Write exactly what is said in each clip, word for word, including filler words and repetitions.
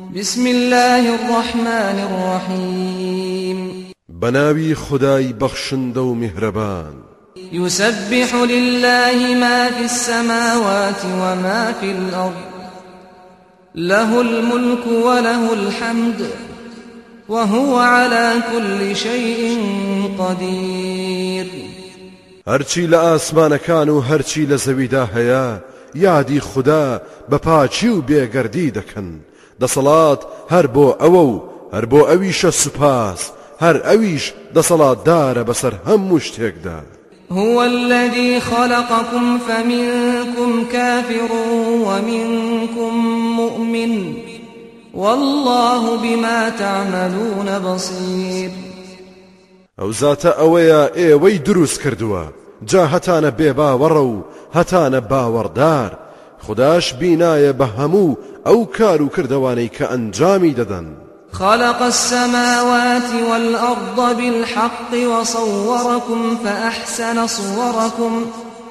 بسم الله الرحمن الرحيم بناوي خداي بخشندو مهربان يسبح لله ما في السماوات وما في الأرض له الملك وله الحمد وهو على كل شيء قدير هرچی لە ئاسمانەکان و هەرچی لە زەویدا هەیە یادی خدا بەپاچی و بێگەردی دەکەن دەسەڵات هەر بۆ ئەوە و هەر بۆ ئەویشە سوپاس هەر ئەویش دەسەڵاتدارە بەسەر هەموو شتێکدا. هو الذي خلقكم فمنكم كافر ومنكم مؤمن والله بما تعملون بصير. ئەو زاتە ئەوەیە ئێوەی دروست کردووە جا هەتانە بێباوەڕە و هەتانە باوەڕدار خداش بینایە بە هەموو ئەو کار و کردەوانەی کە ئەنجامی دەدەن. خلق السماوات والأرض بالحق وصوركم فأحسن صوركم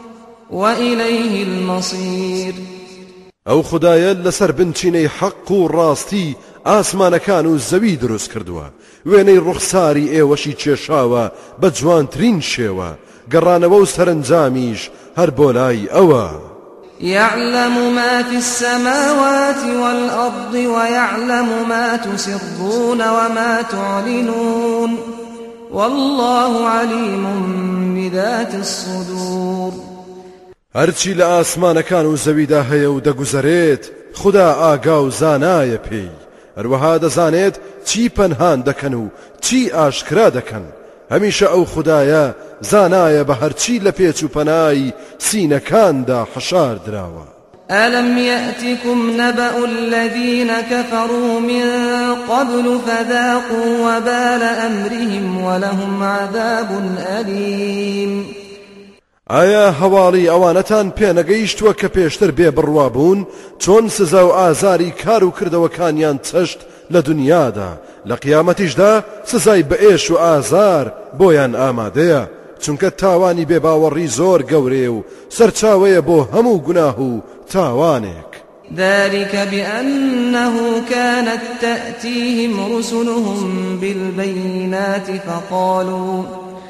وإليه المصير. ئەو خدایە لەسەر بنچینەی حەق و ڕاستی ئاسمانەکان و زەوی دروست کردووە وێنەی ڕوخساری ئێوەشی کێشاوە بە جوانترین شێوە گەڕانەوە و سەرنجامیش هەر بۆ لای ئەوە. يعلم ما في السماوات والأرض ويعلم ما تسرون وما تعلنون والله عليم بذات الصدور. هەرچی لە ئاسمانەکان و زەویدا هەیە و دەگوزەرێت خدا ئاگا و زانایە پێی هەروەها دەزانێت چی پەنهان دەکەن و چی ئاشکرا دەکەن هەمیشە ئەو خدایە زانایە بە هەرچی لە پێچ و پەنای سینەکاندا حەشار دراوە. ألم يأتكم نبأ الذين كفروا من قبل فذاقوا وبال أمرهم ولهم عذاب أليم. ئایا هەواڵی ئەوانەتان پێ نەگەیشتووە کە پێشتر بێ بڕوا بوون چۆن سزا و ئازاری کار و کردەوەکانیان چەشت لە دنیادا لە قیامەتیشدا سزای بەئێش و ئازار بۆیان ئامادەیە چونکە تاوانی بێباوەڕی زۆر گەورەیە و سەرچاوەیە بۆ هەموو گوناه و تاوانێک. ذلك بأنه كانت تأتيهم رسلهم بالبينات فقالوا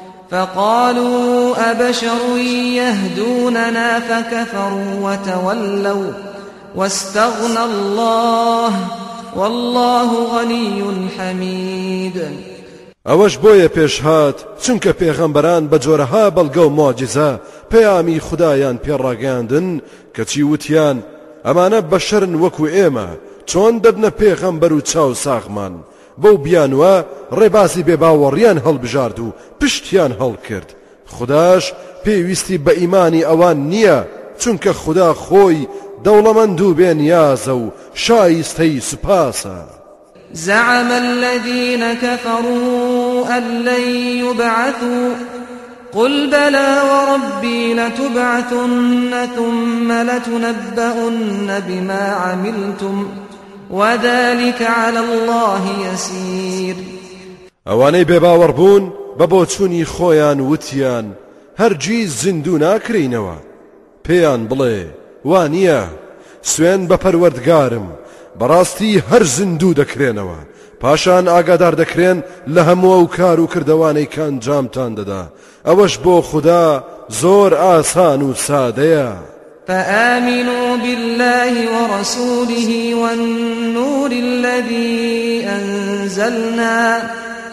فقالوا أبشر يهدوننا فكفروا وتولوا واستغنى الله والله غني حميد. ئەوەش بۆیە پێشهات چونکە پێغەمبەران بە جۆرەها بەڵگە و مۆجیزە پەیامی خودایان پێڕاگەاندن کەچی وتیان ئەمانە بەشەرن وەکو ئێمە چۆن دەبنە پێغەمبەر و چاو ساغمان بەو بیانوە ڕێبازی بێباوەڕیان هەڵبژارد و پشتیان هەڵکرد. خداش پێویستی بە ئیمانی ئەوان نییە چونکە خدا خۆی دەوڵەمەند و بێنیازە و شایستەی سوپاسە. زعم الذين كفروا أن لن يبعثوا قل بلى وربي لتبعثن ثم لتنبؤن بما عملتم وذلك على الله يسير. ئەوانەی بێباوەڕ بوون بە بۆچوونی خۆیان وتیان هەرگیز زیندوو ناکرینەوە پێیان بڵێ وانییە سوێن بە پەروەردگارم بەڕاستی هەر زیندوو دەکرێنەوە پاشان ئاگادار دەکرێن لە هەموو ئەو کار و کردەوانەی کە ئەنجامتان دەدا ئەوەش بۆ خوددا زۆر ئاسان و سادەیە. فآمنوا بالله ورسوله والنور الذي أنزلنا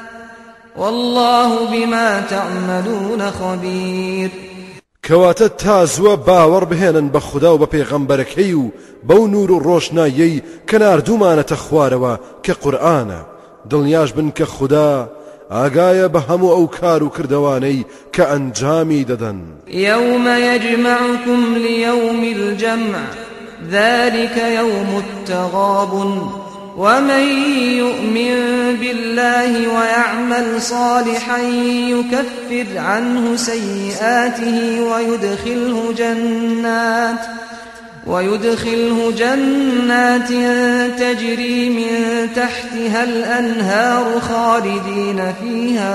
والله بما تعملون خبير. کەواتە تازووە باوەڕ بهێنن بە خوددا و بە پێغەمبەرەکەی و بەو نور و ڕۆشنایەی کە ناردوومانەتە خوارەوە کە قورئانە دڵنیاش بن کە خوددا ئاگایە بە هەموو ئەو کار و کردەوانەی کە ئەنجامی دەدەن. يوم يجمعكم ليوم الجمع ذلك يوم التغابن ومن يؤمن بالله ويعمل صالحا يكفر عنه سيئاته ويدخله جنات ويدخله جنات تجري من تحتها الأنهار خالدين فيها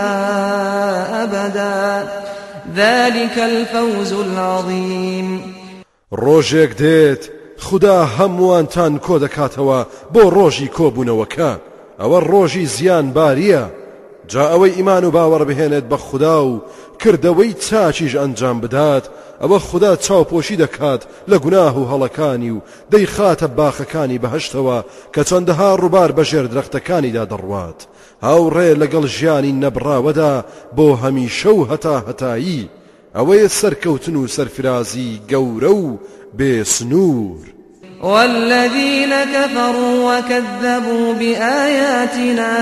أبدا ذلك الفوز العظيم. ڕۆژێک دێت خدا هەمووانتان کۆ دەکاتەوە بۆ ڕۆژی کۆبوونەوەکە ئەوە ڕۆژی زیان باریە جا ئەوەی ئیمان و باوەڕ بهێنێت بە خدا و کردەوەی چاچیش ئەنجام بدات ئەوە خدا چاوپۆشی دەکات لە گوناه و هەڵەکانی و دەیخاتە باخەکانی بەهەشتەوە کە چەندەها ڕووبار بەژێر درەختەکانیدا دەڕوات هاوڕێ لەگەڵ ژیانی نەبراوەدا بۆ هەمیشە و هەتا هەتایی ئەوەیە سەرکەوتن و سەرفرازی گەورە و بێسنوور والذين كفروا وكذبوا بآياتنا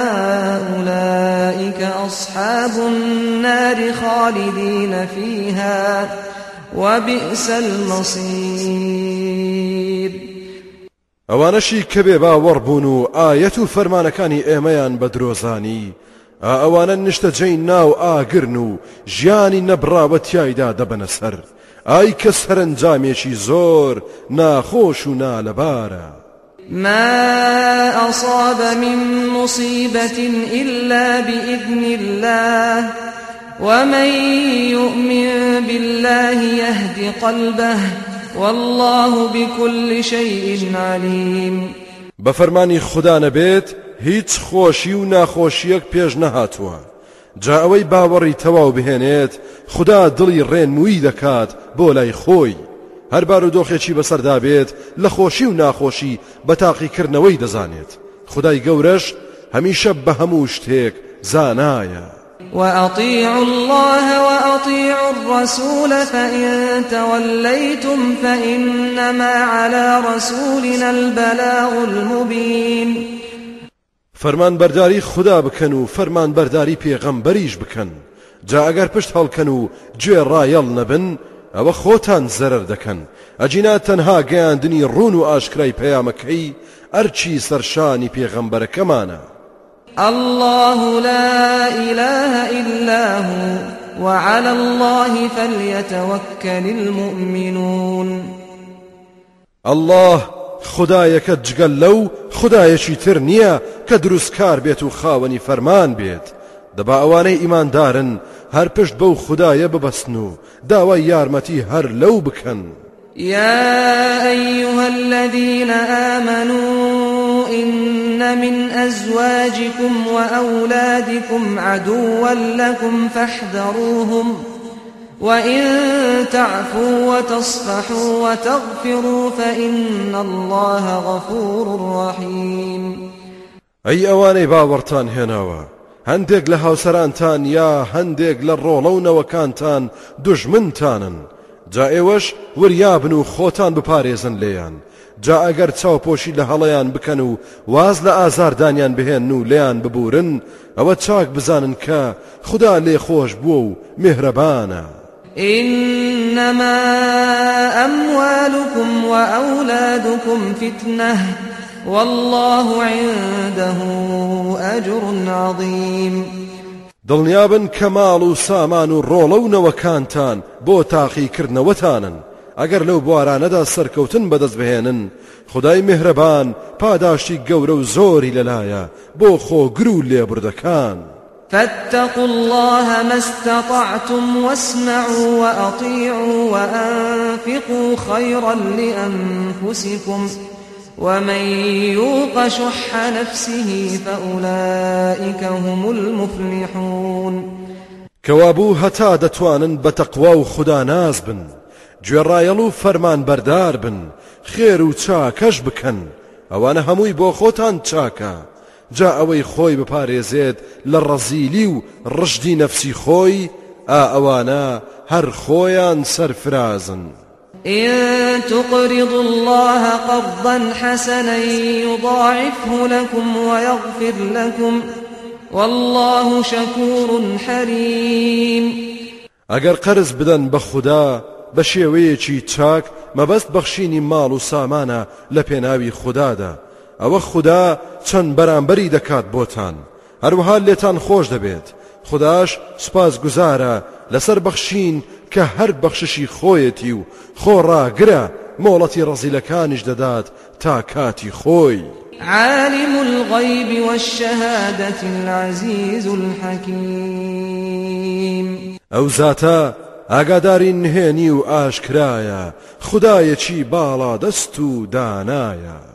أولئك أصحاب النار خالدين فيها وبئس المصير ئەوانەشی کە بێ باوەڕبوون و ئایەت و فەرمانەکانی ئێمەیان بە درۆزانی ئەوانە نیشتەجێی ناو ئاگرن و ژیانی نەبراوە تیایدا دەبەنە سەر ئای کە سەرنجامێکی زۆر ناخۆش و نالەبارە ما أصاب من مصيبة إلا بإذن الله ومن يؤمن بالله يهد قلبه والله بكل شيء عليم بفرمانی خدا نەبێت هیچ خۆشی و ناخۆشیەک پێش نەهاتووە جا ئەوەی باوەڕی تەواو بهێنێت خدا دڵی ڕێنمووی دەکات بۆ لای خۆی هەر بار و دۆخێکی بەسەردا بێت لە خۆشی و ناخۆشی بە تاقیکردنەوەی دەزانێت خدای گەورەش هەمیشە بە هەموو شتێک زانایە وأطيعوا الله وأطيعوا الرسول فإن توليتم فإنما على رسولنا البلاغ المبين فرمان برداری خدا بکەن و فرمان برداری پێغەمبەریش بکەن جا ئەگەر پشت هەڵکەن و گوێ ڕایەڵ نەبن ئەوە خۆتان زەرەر دەکەن ئەجینا تەنها گەیاندنی ڕوون و ئاشکرای پەیامەکەی ئەرچی سەرشانی پێغەمبەرەکەمانە الله لا إله إلا هو وعلى الله فليتوكل المؤمنون الله خدایەکە جگەل لەو خدایەکی تر نییە کە دروستکار بێت و خاوەنی فەرمان بێت دەبا ئەوانەی ئیماندارن هەر پشت بەو خدایە ببەستن و داوای یارمەتی هەر لەو بکەن يا أيها الذين آمنوا إن من أزواجكم وأولادكم عدوا لكم فاحذروهم وإن تعفوا وتصفحوا وتغفروا فإن الله غفور رحيم أي أواني باورتان هناوا هەندێک لە هاوسەرانتان یا هەندێک لە ڕۆڵەونەوەکانتان دوژمنتانن جا ئێوەش وریابن و خۆتان بپارێزن لێیان جا ئەگەر چاوپۆشی لە هەڵەیان بکەن و واز لە ئازاردانیان بهێن و لێیان ببورن ئەوە چاک بزانن کە خدا لێ خۆش بووە و میهرەبانە إنما أموالكم وأولادكم فتنة والله عنده أجر عظيم دڵنیابن کە ماڵ و سامان و ڕۆڵەونەوەکانتان بۆ تاقیکردنەوەتانن ئەگەر لەو بوارانەدا سەرکەوتن بەدەست بهێنن خدای میهرەبان پاداشتی گەورە و زۆری لەلایە بۆ خۆگر و لێبوردەکان فاتقوا الله ما استطعتم واسمعوا وأطيعوا وأنفقوا خيرا لأنفسكم ومن يوق شح نفسه فأولئك هم المفلحون كوابو هتا دتوانن بتقوى و خدا ناز بن گوێڕایەڵ و فەرمان بەردار بن خێر و چاکەش بکەن ئەوانە هەمووی بۆ خۆتان چاکە جا ئەوەی خۆی بپارێزێت لە ڕەزیلی و ڕژدی نەفسی خۆی ئا ئەوانە هەر خۆیان سەرفرازن إن تقرضوا الله قرضا حسنا يضاعفه لكم ويغفر لكم والله شكور حليم ئەگەر قەرز بدەن بە خوددا بە شێوەیەکی چاک مەبەست بەخشینی ماڵ و سامانە لە پێناوی خوددادا ئەوە خوددا چەند بەرامبەری دەکات بۆتان هەروەها لێتان خۆش دەبێت خودداش سوپاس گوزارە لەسەر بەخشین کە هەر بەخششی خۆیەتی و خۆڕاگرە مۆڵەتی ڕەزیلەکانیش دەدات تا کاتی خۆی عالم الغيب والشهادة العزيز الحكيم ئەو زاتە ئاگاداری نهێنی و ئاشکرایە خودایەکی باڵا دەست و دانایە